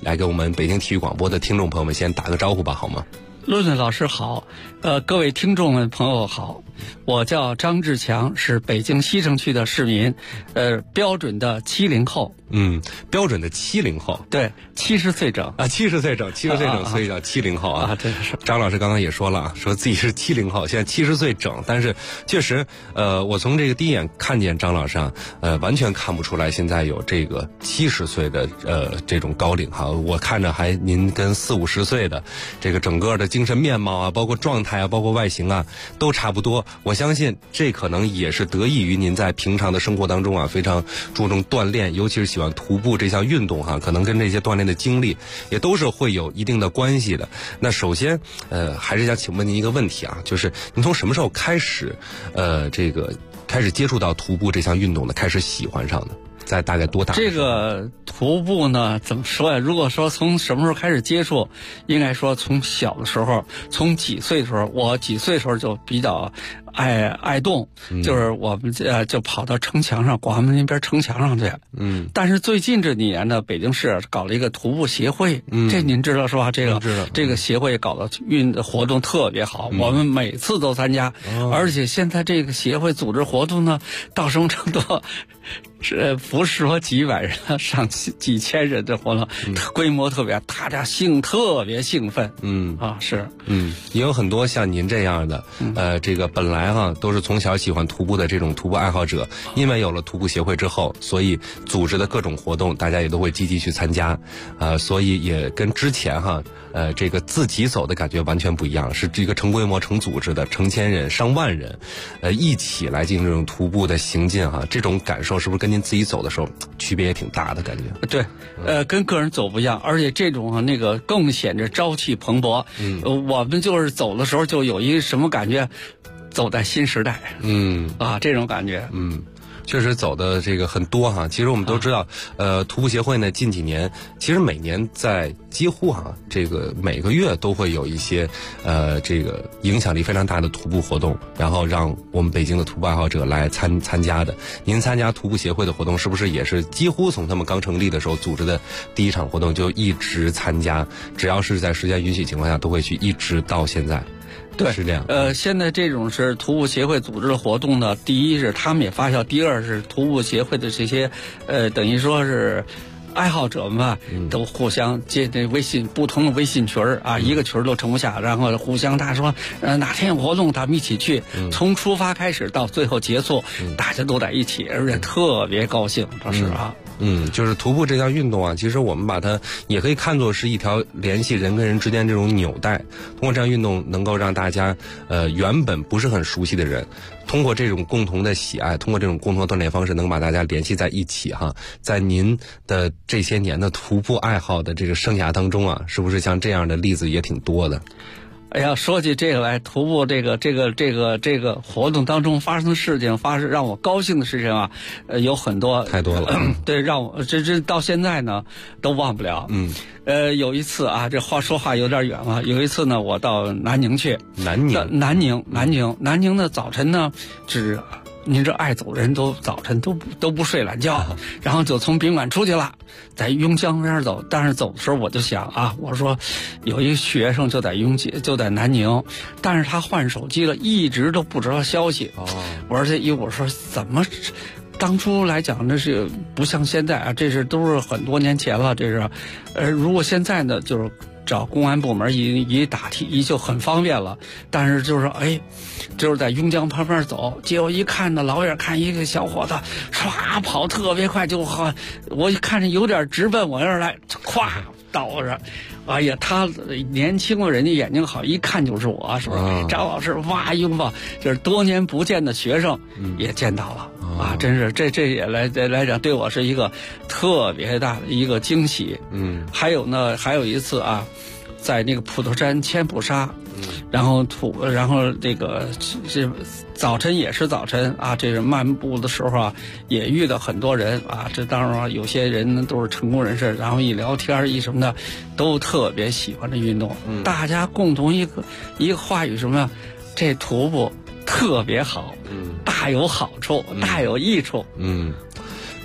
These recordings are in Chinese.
来给我们北京体育广播的听众朋友们先打个招呼吧，好吗？ 论论老师好，各位听众们朋友好，我叫张志强，是北京西城区的市民，标准的70后。 标准的70后， 对，70岁整啊，70岁整，所以叫70后啊。 真是。 张老师刚刚也说了啊，说自己是70后，现在70岁整，但是确实，我从这个第一眼看见张老师啊，完全看不出来现在有这个70岁的这种高龄哈，我看着还您跟40、50岁的这个整个的精神面貌啊，包括状态啊，包括外形啊，都差不多。我相信这可能也是得益于您在平常的生活当中啊，非常注重锻炼，尤其是喜欢徒步这项运动哈，可能跟这些锻炼的经历也都是会有一定的关系的。那首先，还是想请问您一个问题啊，就是您从什么时候开始，开始接触到徒步这项运动的，开始喜欢上的？在大概多大？ 这个徒步呢，怎么说呀？如果说从什么时候开始接触，应该说从小的时候，从几岁的时候，我几岁的时候就比较爱动，就是我们就跑到城墙上，广安门那边城墙上去。但是最近这几年呢，北京市搞了一个徒步协会，这您知道是吧？这个协会搞的活动特别好，我们每次都参加，而且现在这个协会组织活动呢，到什么程度？不是说几百人，上几千人的活动，规模特别，大家特别兴奋。是。 也有很多像您这样的，这个本来都是从小喜欢徒步的这种徒步爱好者，因为有了徒步协会之后，所以组织的各种活动，大家也都会积极去参加，所以也跟之前这个自己走的感觉完全不一样，是这个成规模、成组织的，成千人、上万人，一起来进行这种徒步的行进这种感受是不是跟您自己走的时候区别也挺大的感觉？ 对，跟个人走不一样，而且这种更显着朝气蓬勃。我们就是走的时候就有一什么感觉，走在新时代。这种感觉。 确实走的这个很多其实我们都知道，徒步协会呢近几年其实每年在几乎这个每个月都会有一些这个影响力非常大的徒步活动，然后让我们北京的徒步爱好者来参加的。您参加徒步协会的活动是不是也是几乎从他们刚成立的时候组织的第一场活动就一直参加，只要是在时间允许情况下都会去，一直到现在？ 对， 是这样。 现在这种是徒步协会组织的活动呢，第一是他们也发酵，第二是徒步协会的这些等于说是爱好者们都互相接这不同的微信群一个群都盛不下，然后互相他说哪天有活动咱们一起去，从出发开始到最后结束，大家都在一起，而且特别高兴，这是就是徒步这项运动其实我们把它也可以看作是一条联系人跟人之间这种纽带。通过这样运动，能够让大家原本不是很熟悉的人，通过这种共同的喜爱，通过这种共同的锻炼方式，能把大家联系在一起在您的这些年的徒步爱好的这个生涯当中是不是像这样的例子也挺多的？ 哎呀，说起这个来，徒步这个活动当中发生的事情，让我高兴的事情有很多， 太多了。 对，让我这到现在呢都忘不了。有一次这话有点远了。有一次呢，我到南宁去。南宁的早晨呢，您这爱走人都早晨都不睡懒觉，然后就从宾馆出去了，在邕江边走。但是走的时候我就想我说有一个学生就在南宁，但是他换手机了，一直都不知道消息。我说怎么？当初来讲，那是不像现在这是都是很多年前了。这是，如果现在呢，就是找公安部门一打听就很方便了。但是就是就是在邕江旁边走，结果一看呢，老远看一个小伙子唰跑特别快，我一看着有点直奔我这儿来，咵倒着。哎呀，他年轻的人家眼睛好，一看就是我，是不是？张老师拥抱，就是多年不见的学生也见到了。真是这也来讲对我是一个特别大的一个惊喜。还有一次在那个普陀山千普沙，然后这个是早晨也是早晨这是漫步的时候也遇到很多人这当然有些人呢都是成功人士，然后一聊天什么的，都特别喜欢这运动。大家共同一个话语什么呀？这徒步特别好，大有好处，大有益处。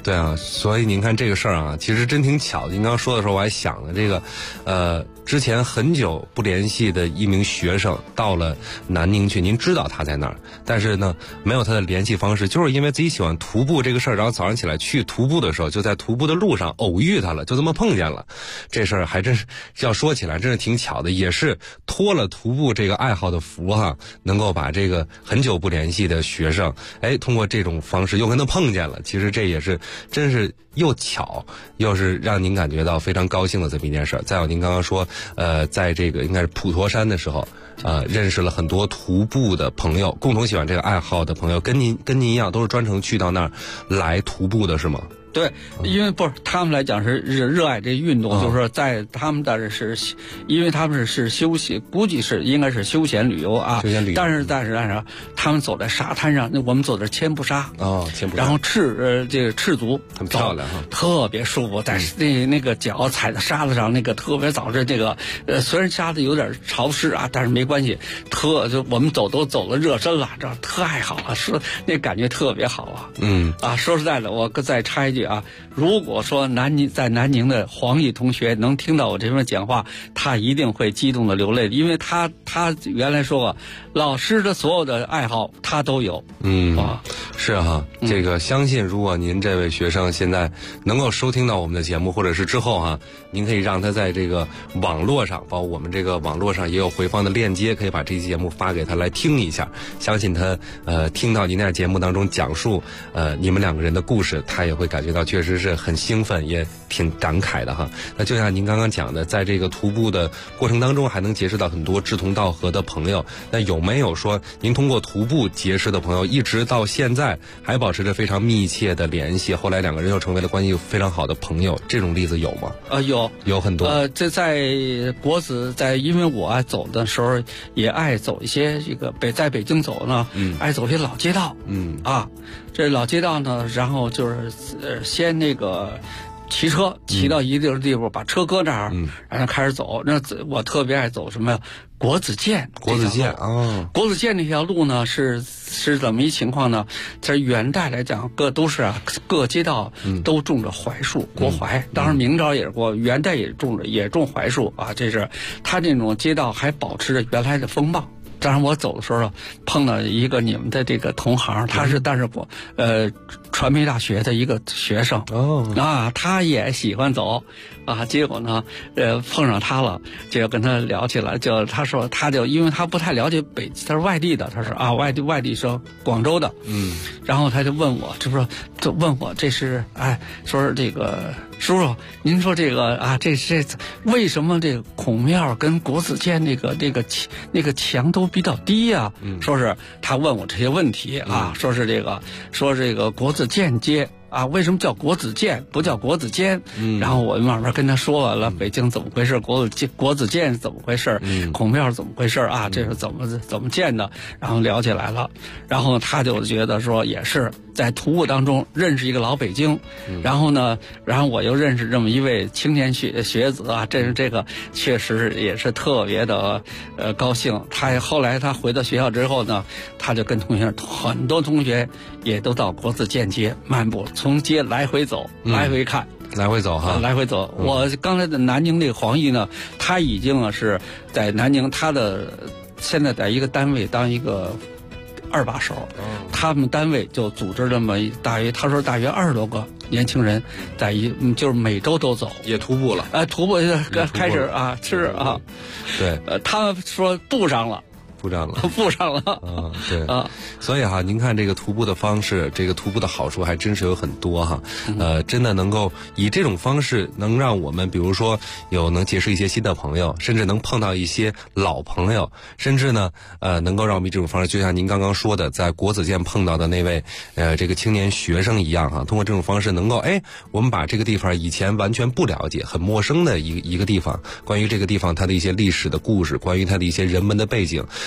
对啊，所以您看这个事儿啊，其实真挺巧的。您刚说的时候，我还想了这个，之前很久不联系的一名学生到了南宁去，您知道他在那儿，但是呢，没有他的联系方式，就是因为自己喜欢徒步这个事儿，然后早上起来去徒步的时候，就在徒步的路上偶遇他了，就这么碰见了。这事儿还真是要说起来，真是挺巧的，也是托了徒步这个爱好的福哈，能够把这个很久不联系的学生，通过这种方式又跟他碰见了。其实这也是真是又巧，又是让您感觉到非常高兴的这么一件事儿。再有您刚刚说，在这个应该是普陀山的时候，认识了很多徒步的朋友，共同喜欢这个爱好的朋友，跟您一样，都是专程去到那儿来徒步的是吗？ 对，因为不是他们来讲是热爱这运动，就是说在他们的是，因为他们是休息，估计是应该是休闲旅游啊。 休闲旅游。 但是他们走在沙滩上，我们走的千步沙。 千步沙。 然后这个赤足， 很漂亮哈， 特别舒服，在那个脚踩在沙子上，那个特别早这个虽然沙子有点潮湿啊，但是没关系，就我们都走了热身了，这太好了，是那感觉特别好啊。说实在的，我再插一句啊，如果说在南宁的黄奕同学能听到我这边讲话，他一定会激动的流泪，因为他原来说过，老师的所有的爱好他都有。 是哈，这个相信如果您这位学生现在能够收听到我们的节目，或者是之后哈，您可以让他在这个网络上，包括我们这个网络上也有回放的链接，可以把这期节目发给他来听一下。相信他听到您在节目当中讲述你们两个人的故事，他也会感觉到确实是很兴奋，也挺感慨的哈。那就像您刚刚讲的，在这个徒步的过程当中，还能结识到很多志同道合的朋友。那有没有说您通过徒步结识的朋友，一直到现在还保持着非常密切的联系？后来两个人又成为了关系非常好的朋友，这种例子有吗？ 有很多。 这在国子因为我走的时候也爱走一些这个在北京走呢，爱走一些老街道。这老街道呢，然后就是先那个骑车骑到一定地方，把车搁那儿，然后开始走。那我特别爱走什么呀？国子监国子监那条路呢是怎么一情况呢？在元代来讲，各街道都种着槐树，国槐。当然明朝也是元代也种槐树啊。这是它这种街道还保持着原来的风貌。当然我走的时候碰到一个你们的这个同行，他是但是传媒大学的一个学生他也喜欢走啊，结果呢碰上他了，就跟他聊起来，他说因为他不太了解他是外地的，他是外地生，广州的，然后他就问我，这是说是这个叔叔，您说这个这为什么这个孔庙跟国子监那个墙都比较低呀？说是他问我这些问题说这个国子监街为什么叫国子监不叫国子监？然后我慢慢跟他说完了北京怎么回事，国子监是怎么回事，孔庙是怎么回事这是怎么建的，然后聊起来了。然后他就觉得说也是在徒步当中认识一个老北京，然后我又认识这么一位青年学子这个确实也是特别的高兴。后来他回到学校之后呢，他就跟很多同学也都到国子监街漫步，从街来回走，来回看， 来回走哈， 来回走。我刚才的南宁这个黄奕呢，他已经是在南宁，现在在一个单位当一个二把手，他们单位就组织这么大约20多个年轻人，就是每周都走， 也徒步了， 徒步开始对， 他说步上了。 布上了，对所以您看这个徒步的方式，这个徒步的好处还真是有很多哈。真的能够以这种方式，能让我们比如说能结识一些新的朋友，甚至能碰到一些老朋友，甚至呢能够让我们以这种方式，就像您刚刚说的，在国子监碰到的那位这个青年学生一样哈，通过这种方式能够我们把这个地方以前完全不了解、很陌生的一个地方，关于这个地方它的一些历史的故事，关于它的一些人文的背景。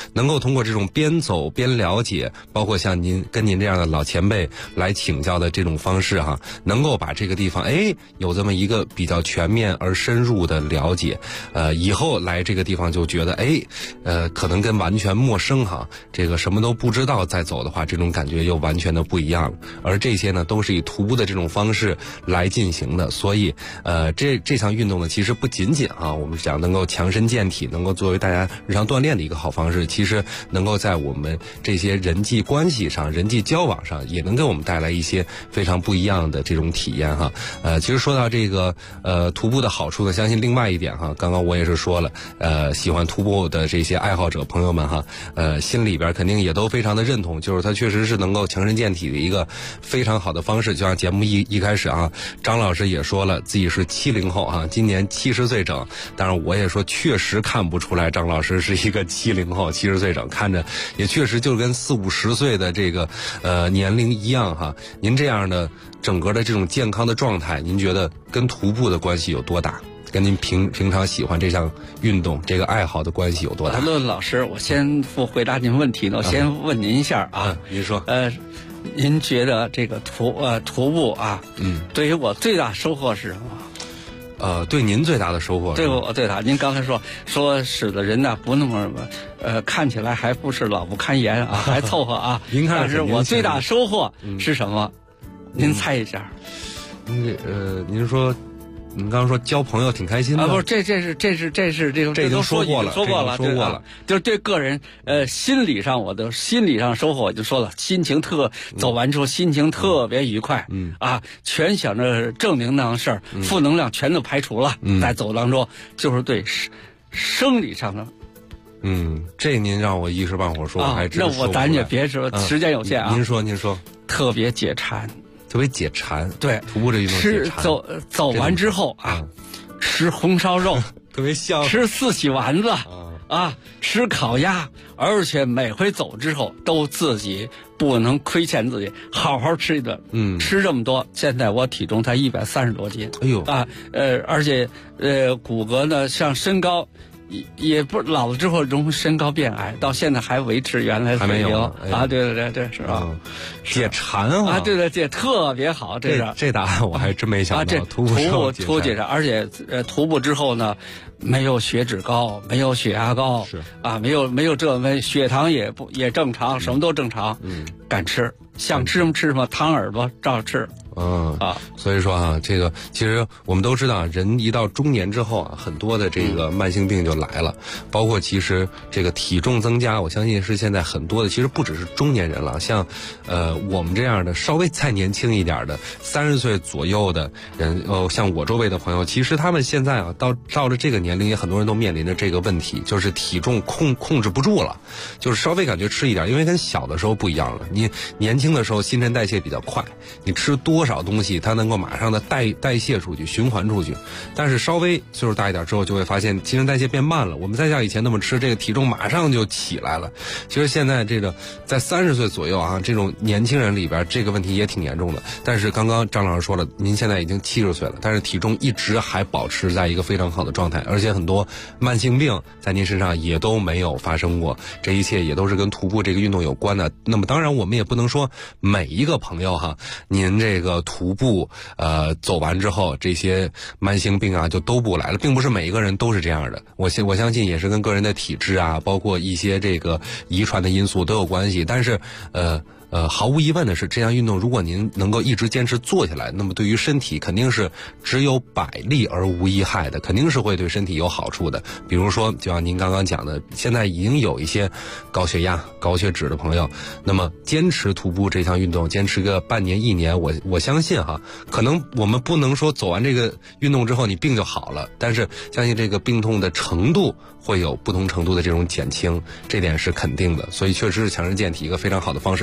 能够通过这种边走边了解，包括像跟您这样的老前辈来请教的这种方式哈，能够把这个地方有这么一个比较全面而深入的了解，以后来这个地方就觉得可能跟完全陌生哈，这个什么都不知道再走的话，这种感觉又完全的不一样了。而这些呢，都是以徒步的这种方式来进行的，所以这项运动呢，其实不仅仅我们讲能够强身健体，能够作为大家日常锻炼的一个好方式，其实能够在我们这些人际关系上、人际交往上，也能给我们带来一些非常不一样的这种体验哈。其实说到这个徒步的好处呢，相信另外一点哈，刚刚我也是说了，喜欢徒步的这些爱好者朋友们哈，心里边肯定也都非常的认同，就是它确实是能够强身健体的一个非常好的方式。就像节目一开始张老师也说了自己是70后今年70岁整，当然我也说确实看不出来张老师是一个70后70岁整，看着也确实就跟40、50岁的这个年龄一样哈。您这样的整个的这种健康的状态，您觉得跟徒步的关系有多大？跟您平常喜欢这项运动这个爱好的关系有多大？ 乐老师，我先不回答您问题呢，我先问您一下您说。 您觉得这个徒步对于我最大收获是什么？ 对您最大的收获？ 对我最大，您刚才说使得人呢不那么看起来还不是老不堪言还凑合您看， 但是我最大收获是什么？您猜一下。 您说。你刚刚说交朋友挺开心的不是，这是这都说过了，就是对个人心理上收获，我就说了，走完之后心情特别愉快，全想着正能量事儿，负能量全都排除了，在走当中就是对生理上的。 这您让我一时半会儿说我还真说不出来。 那咱也别说，时间有限您说， 特别解馋。 特别解馋， 对， 徒步这运动解馋。 走完之后吃红烧肉， 特别香； 吃四喜丸子吃烤鸭，而且每回走之后都自己不能亏欠自己，好好吃一顿。吃这么多，现在我体重才130多斤。 哎呦而且骨骼呢，像身高。也不老了之后容易身高变矮，到现在还维持原来的水平对是吧？ 解馋对，这特别好， 这答案我还真没想到。徒步解馋，而且徒步之后呢，没有血脂高，没有血压高， 是没有这血糖也正常，什么都正常，敢吃，想吃什么吃什么，糖耳朵照吃。 所以说这个其实我们都知道，人一到中年之后很多的这个慢性病就来了，包括其实这个体重增加，我相信是现在很多的，其实不只是中年人了，像我们这样的稍微再年轻一点的30岁左右的人，像我周围的朋友，其实他们现在到了这个年龄，也很多人都面临着这个问题，就是体重控制不住了，就是稍微感觉吃一点，因为跟小的时候不一样了，你年轻的时候新陈代谢比较快，你吃多少东西它能够马上的代谢出去，循环出去，但是稍微岁数大一点之后，就会发现新陈代谢变慢了，我们再像以前那么吃，这个体重马上就起来了。其实现在这个在30岁左右这种年轻人里边，这个问题也挺严重的。但是刚刚张老师说了，您现在已经70岁了，但是体重一直还保持在一个非常好的状态，而且很多慢性病在您身上也都没有发生过，这一切也都是跟徒步这个运动有关的。那么当然我们也不能说每一个朋友您这个徒步走完之后，这些慢性病就都不来了，并不是每一个人都是这样的。我相信也是跟个人的体质包括一些这个遗传的因素都有关系。但是毫无疑问的是，这项运动如果您能够一直坚持做下来，那么对于身体肯定是只有百利而无一害的，肯定是会对身体有好处的。比如说就像您刚刚讲的，现在已经有一些高血压高血脂的朋友，那么坚持徒步这项运动，坚持个半年1年，我相信可能我们不能说走完这个运动之后你病就好了，但是相信这个病痛的程度会有不同程度的这种减轻，这点是肯定的。所以确实是强身健体一个非常好的方式。再有就是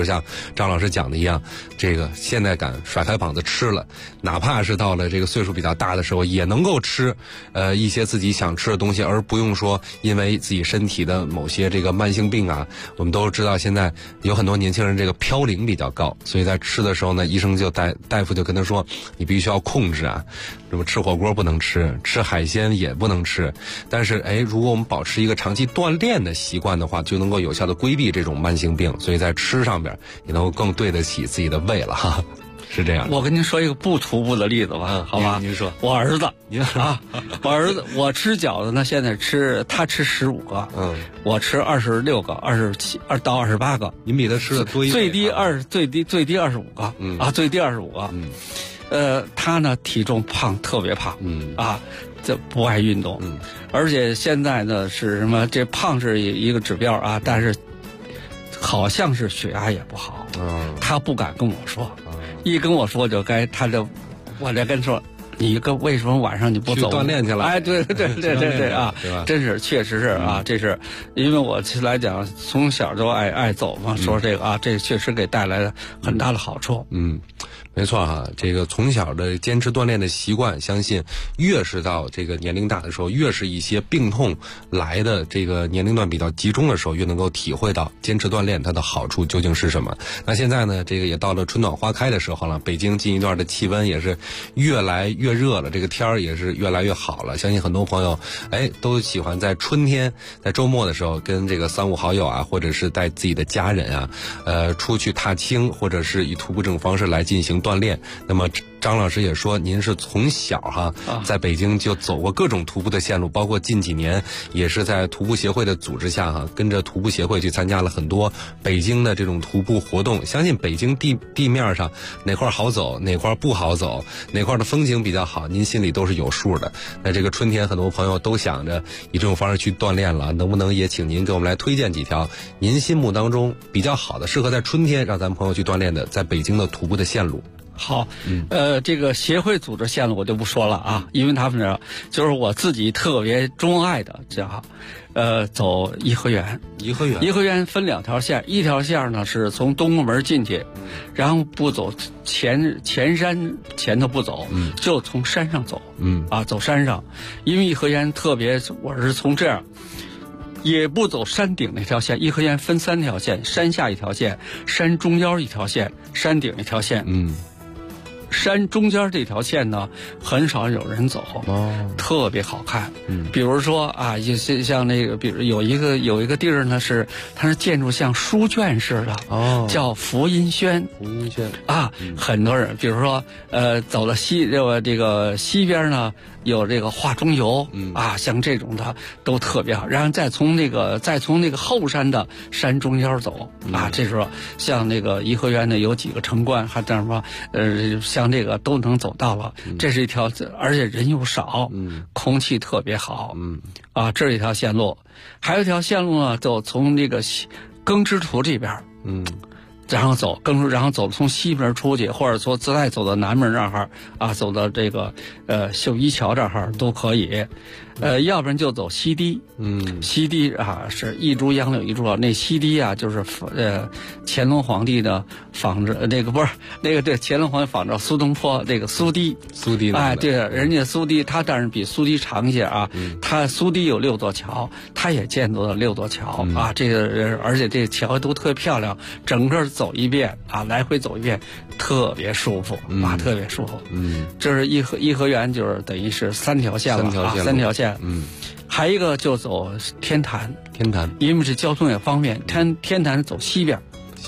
就是像张老师讲的一样，这个现在敢甩开膀子吃了，哪怕是到了这个岁数比较大的时候，也能够吃一些自己想吃的东西，而不用说因为自己身体的某些这个慢性病啊。我们都知道现在有很多年轻人这个嘌呤比较高，所以在吃的时候呢，医生就大夫就跟他说，你必须要控制啊，什么吃火锅不能吃，吃海鲜也不能吃。但是如果我们保持一个长期锻炼的习惯的话，就能够有效的规避这种慢性病，所以在吃上边也能够更对得起自己的胃了哈。是这样的。 我跟您说一个不徒步的例子吧，好吧？ 您说。 我儿子，我儿子，我吃饺子呢，现在他吃15个，我吃26个，27到28个。 您比他吃的多一倍。 最低25个，最低25个。他呢体重胖，特别胖，这不爱运动，而且现在呢是什么？这胖是一个指标啊，但是好像是血压也不好，他不敢跟我说，一跟我说我就跟说，你为什么晚上你不走锻炼去了？ 对啊，真是确实是啊，这是因为我来讲从小就爱走嘛，说这个这确实给带来了很大的好处。 没错哈，这个从小的坚持锻炼的习惯，相信越是到这个年龄大的时候，越是一些病痛来的这个年龄段比较集中的时候，越能够体会到坚持锻炼它的好处究竟是什么。那现在呢，这个也到了春暖花开的时候了，北京近一段的气温也是越来越热了，这个天儿也是越来越好了。相信很多朋友都喜欢在春天，在周末的时候跟这个3、5好友啊，或者是带自己的家人啊，出去踏青，或者是以徒步这种方式来进行锻炼。那么张老师也说，您是从小在北京就走过各种徒步的线路，包括近几年也是在徒步协会的组织下跟着徒步协会去参加了很多北京的这种徒步活动。相信北京地面上哪块好走，哪块不好走，哪块的风景比较好，您心里都是有数的。那这个春天很多朋友都想着以这种方式去锻炼了，能不能也请您给我们来推荐几条您心目当中比较好的，适合在春天让咱们朋友去锻炼的在北京的徒步的线路？ 好，这个协会组织线路我就不说了啊，因为他们这就是我自己特别钟爱的，叫走颐和园。颐和园分2条线，一条线呢是从东宫门进去，然后不走前山前头不走，就从山上走，走山上，因为颐和园特别，我是从这样。也不走山顶那条线，颐和园分3条线，山下一条线，山中间一条线，山顶一条线。山中间这条线呢，很少有人走，特别好看。比如说像那个，比如有一个地儿呢它是建筑像书卷似的，叫福音轩。很多人，比如说走到这个西边呢，有这个化妆游像这种的都特别好。然后再从那个后山的山中间走这时候像那个颐和园呢有几个城关，还这什么像这个都能走到了。这是一条，而且人又少，空气特别好。这是一条线路。还有一条线路呢，就从这个耕织图这边，然后走从西边出去，或者说再走到南门这儿走到这个秀一桥这儿都可以。要不然就走西堤。西堤是一株杨柳一株老，那西堤就是乾隆皇帝的仿着对，乾隆皇帝仿着苏东坡这个苏堤。对，人家苏堤他当然比苏堤长一些他苏堤有6座桥，他也建造了6座桥这个而且这桥都特别漂亮，整个走一遍来回走一遍特别舒服特别舒服。这是颐和园，就是等于是3条线了3条线。还一个就走天坛，因为是交通也方便。天坛走西边，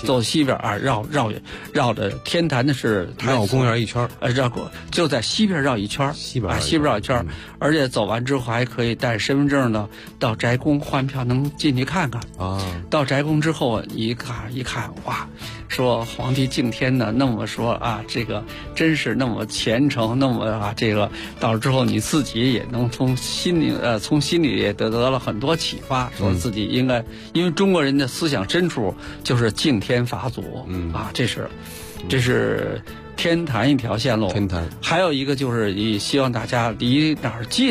绕着天坛的是绕公园一圈， 就在西边绕一圈，西边绕一圈。而且走完之后还可以带身份证呢，到宅宫换票能进去看看到宅宫之后一看，哇，说皇帝敬天呢，那么说这个真是那么虔诚，那么这个到了之后你自己也能从心里也得了很多启发，说自己应该，因为中国人的思想深处就是敬天法祖这是天坛一条线路。还有一个就是希望大家离哪儿近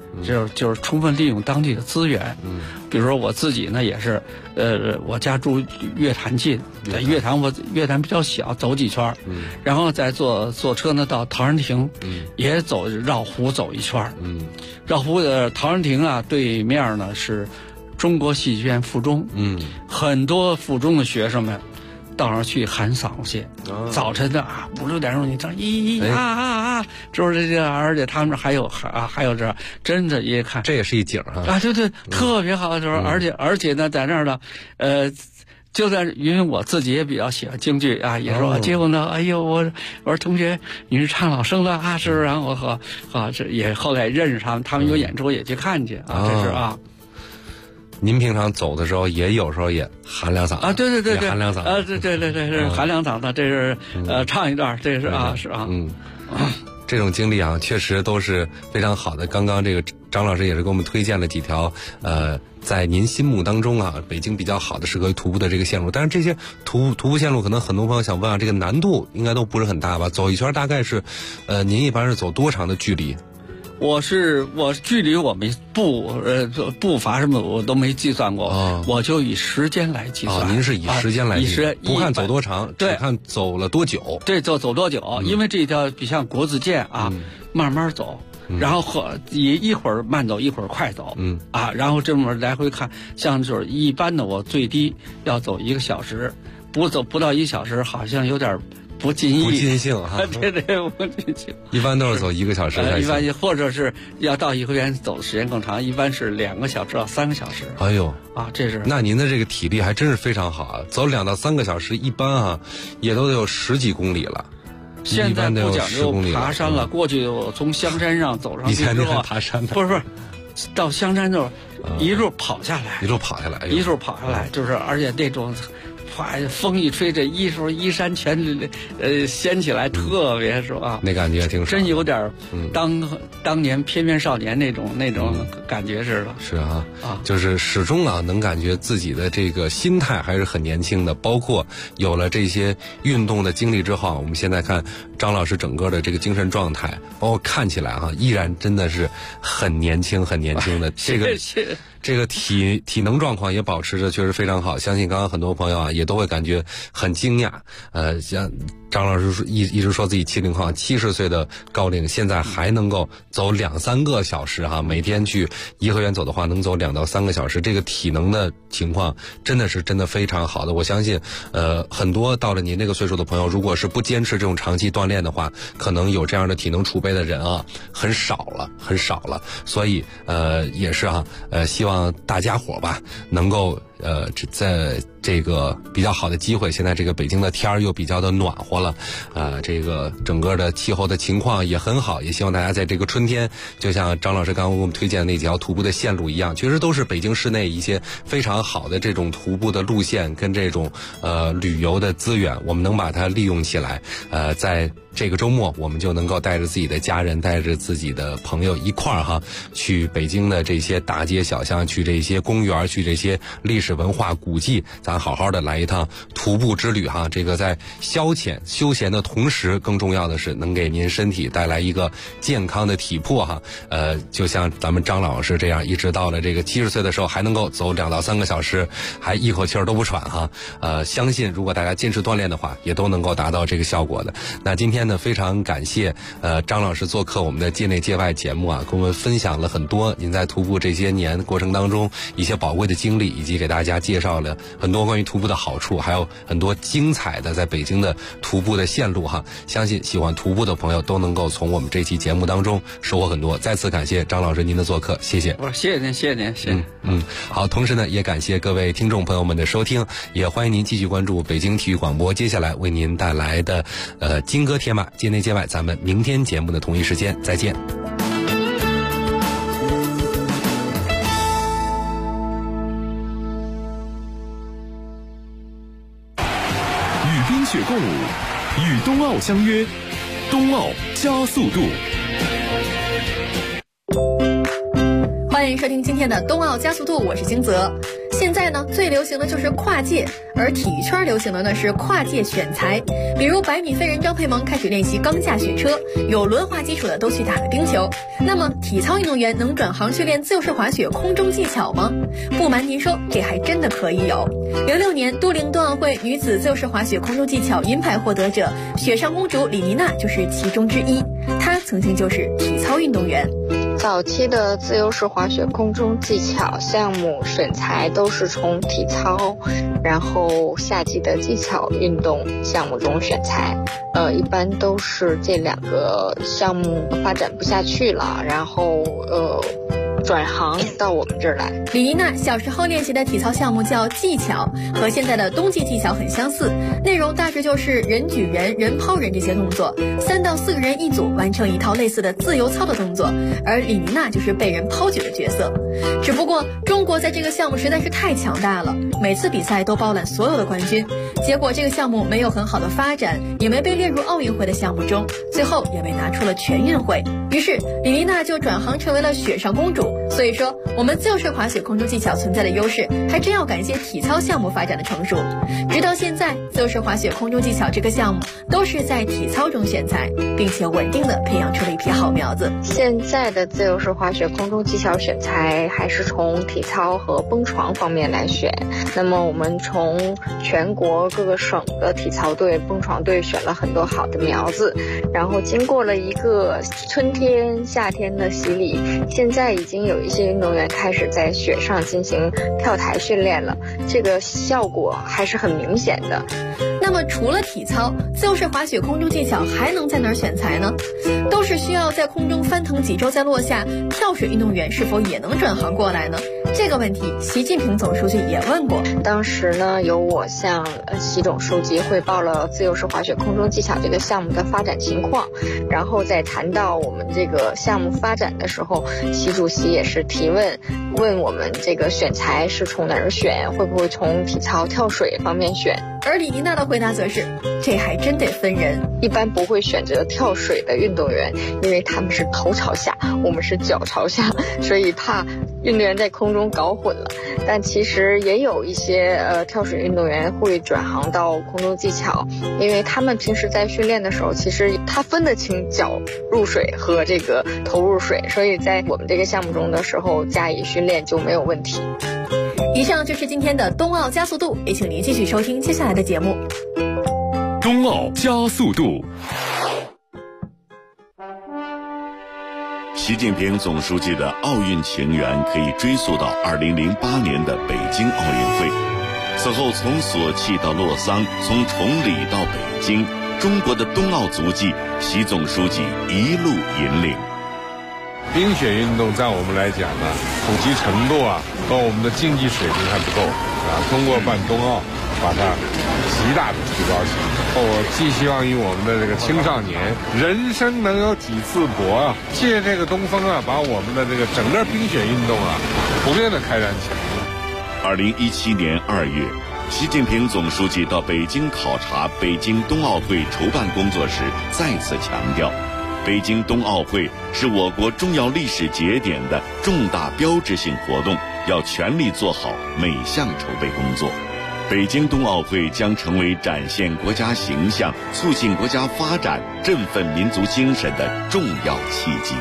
就是充分利用当地的资源。比如说我自己呢也是，我家住月坛近，在月坛比较小，走几圈，然后再坐车呢到陶然亭，也绕湖走一圈，绕湖的陶然亭啊对面呢是中国戏剧院附中，很多附中的学生们到那儿去喊嗓子去，早晨的5、6点钟，你这就是这，而且他们还有这真的也看， 这也是一景哈对，特别好的时候，而且呢，在那儿呢，就在因为我自己也比较喜欢京剧啊，也说结果呢，哎呦，我说同学你是唱老生的啊，是不是？然后这也后来认识他们有演出也去看去啊，这是啊。 您平常走的时候，有时候也喊两嗓子对， 喊两嗓子对，是喊两嗓子，这是唱一段，这是啊，是啊， 这种经历啊，确实都是非常好的。刚刚这个张老师也是给我们推荐了几条在您心目当中啊，北京比较好的适合徒步的这个线路。但是这些徒步线路，可能很多朋友想问啊，这个难度应该都不是很大吧？走一圈大概是，您一般是走多长的距离？ 我距离我没步伐什么我都没计算过，我就以时间来计算。 您是以时间来计算，不看走多长，只看走了多久。 对，走多久，因为这条比像国子监啊，慢慢走，然后一会儿慢走，一会儿快走，然后这么来回看，像就是一般的我最低要走1个小时，不到1小时好像有点不尽兴哈， 对，不尽兴。 一般都是走1个小时才行， 一般或者是要到颐和园走的时间更长，一般是2个小时到3个小时。 哎呦这是。 那您的这个体力还真是非常好啊，走2到3个小时，一般也都得有10几公里了。 现在不讲究爬山了，过去我从香山上走上去之后， 以前你还爬山呢？ 不是，到香山就一路跑下来， 一路跑下来， 就是而且那种。风一吹，这衣衫全掀起来，特别是吧？ 那感觉挺爽， 真有点当年翩翩少年那种感觉似的。 是啊，就是始终能感觉自己的这个心态还是很年轻的。包括有了这些运动的经历之后，我们现在看张老师整个的这个精神状态，包括看起来依然真的是很年轻的。这个体能状况也保持着确实非常好，相信刚刚很多朋友也都会感觉很惊讶。像张老师一直说自己70后70岁的高龄，现在还能够走2、3个小时每天去颐和园走的话，能走2到3个小时，这个体能的情况真的非常好的。我相信很多到了您这个岁数的朋友，如果是不坚持这种长期锻炼的话，可能有这样的体能储备的人很少了。所以也是希望大家伙能够在这个比较好的机会，现在这个北京的天儿又比较的暖和了，这个整个的气候的情况也很好，也希望大家在这个春天，就像张老师刚刚给我们推荐的那几条徒步的线路一样，确实都是北京市内一些非常好的这种徒步的路线跟这种旅游的资源，我们能把它利用起来，在这个周末我们就能够带着自己的家人，带着自己的朋友一块儿去北京的这些大街小巷，去这些公园，去这些历史文化古迹，咱好好的来一趟徒步之旅这个在休闲的同时，更重要的是能给您身体带来一个健康的体魄就像咱们张老师这样，一直到了这个70岁的时候还能够走2到3个小时，还一口气儿都不喘相信如果大家坚持锻炼的话，也都能够达到这个效果的。那今天呢，非常感谢张老师做客我们的界内界外节目跟我们分享了很多您在徒步这些年过程当中一些宝贵的经历，以及给大家介绍了很多关于徒步的好处，还有很多精彩的在北京的徒步的线路相信喜欢徒步的朋友都能够从我们这期节目当中收获很多。再次感谢张老师您的做客，谢谢。 谢谢您。 好，同时呢也感谢各位听众朋友们的收听，也欢迎您继续关注北京体育广播接下来为您带来的金戈铁马界内界外，咱们明天节目的同一时间再见。 与冰雪共舞，与冬奥相约，冬奥加速度。 欢迎收听今天的冬奥加速度，我是金泽。 现在呢，最流行的就是跨界，而体育圈流行的呢是跨界选材。比如100米飞人张佩萌开始练习钢架雪车，有轮滑基础的都去打了冰球。那么体操运动员能转行去练自由式滑雪空中技巧吗？不瞒您说，这还真的可以有。06年都灵冬奥会女子自由式滑雪空中技巧银牌获得者雪上公主李妮娜就是其中之一，她曾经就是体操运动员。 早期的自由式滑雪空中技巧项目选材都是从体操，然后夏季的技巧运动项目中选材。一般都是这2个项目发展不下去了，然后转行到我们这儿来。 李妮娜小时候练习的体操项目叫技巧，和现在的冬季技巧很相似，内容大致就是人举人、人抛人这些动作，3到4个人一组完成一套类似的自由操的动作，而李妮娜就是被人抛举的角色。只不过中国在这个项目实在是太强大了，每次比赛都包揽所有的冠军，结果这个项目没有很好的发展，也没被列入奥运会的项目中，最后也被拿出了全运会。于是李妮娜就转行成为了雪上公主。所以说，我们自由式滑雪空中技巧存在的优势，还真要感谢体操项目发展的成熟。直到现在，自由式滑雪空中技巧这个项目都是在体操中选材，并且稳定的培养出了一批好苗子。 现在的自由式滑雪空中技巧选材还是从体操和蹦床方面来选。那么我们从全国各个省的体操队、蹦床队选了很多好的苗子，然后经过了一个春天、夏天的洗礼，现在已经有一些运动员开始在雪上进行跳台训练了，这个效果还是很明显的。 那么除了体操，自由式滑雪空中技巧还能在哪儿选材呢？都是需要在空中翻腾几周再落下，跳水运动员是否也能转行过来呢？这个问题习近平总书记也问过。 当时呢，由我向习总书记汇报了自由式滑雪空中技巧这个项目的发展情况，然后在谈到我们这个项目发展的时候，习主席也是提问我们这个选材是从哪儿选，会不会从体操跳水方面选。 而李妮娜的回答则是，这还真得分人， 一般不会选择跳水的运动员，因为他们是头朝下，我们是脚朝下，所以怕运动员在空中搞混了。但其实也有一些跳水运动员会转行到空中技巧，因为他们平时在训练的时候，其实他分得清脚入水和这个头入水，所以在我们这个项目中的时候加以训练就没有问题。 以上就是今天的冬奥加速度，也请您继续收听接下来的节目。 冬奥加速度。 习近平总书记的奥运情缘可以追溯到2008年的北京奥运会。此后从索契到洛桑，从崇礼到北京，中国的冬奥足迹，习总书记一路引领。 冰雪运动在我们来讲呢，普及程度和我们的竞技水平还不够通过办冬奥把它极大的提高起来。我寄希望于我们的这个青少年，人生能有几次搏借这个东风把我们的这个整个冰雪运动普遍的开展起来。 2017年2月，习近平总书记到北京考察北京冬奥会筹办工作时，再次强调，北京冬奥会是我国重要历史节点的重大标志性活动，要全力做好每项筹备工作。北京冬奥会将成为展现国家形象、促进国家发展、振奋民族精神的重要契机。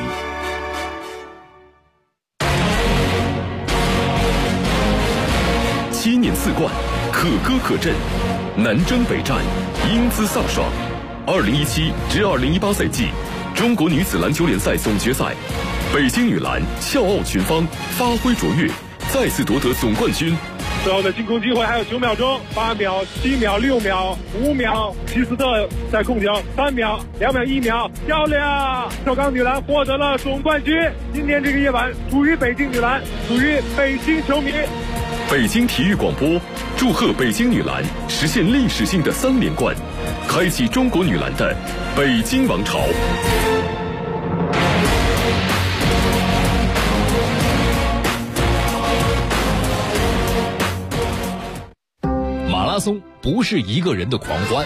7年4冠，可歌可阵，南征北战，英姿飒爽。2017至2018赛季中国女子篮球联赛总决赛，北京女篮笑傲群芳，发挥卓越，再次夺得总冠军。 最后的进攻机会还有9秒钟，8秒、7秒、6秒、5秒，齐斯特在控球，3秒、2秒、1秒，漂亮！首钢女篮获得了总冠军。今天这个夜晚属于北京女篮，属于北京球迷。 北京体育广播祝贺北京女篮实现历史性的3连冠，开启中国女篮的北京王朝。 马拉松不是一个人的狂欢，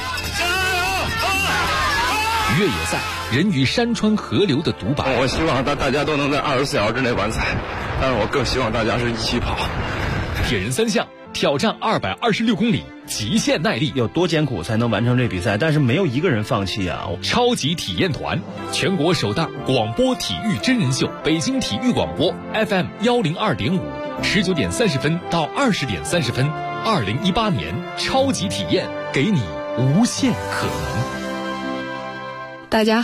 越野赛人与山川河流的独白。 我希望大家都能在24小时之内完赛，但是我更希望大家是一起跑， 铁人3项，挑战226公里，极限耐力， 有多艰苦才能完成这比赛？但是没有一个人放弃啊！ 超级体验团，全国首档广播体育真人秀，北京体育广播 FM 102.5，19点30分到20点30分，2018年超级体验，给你无限可能。 大家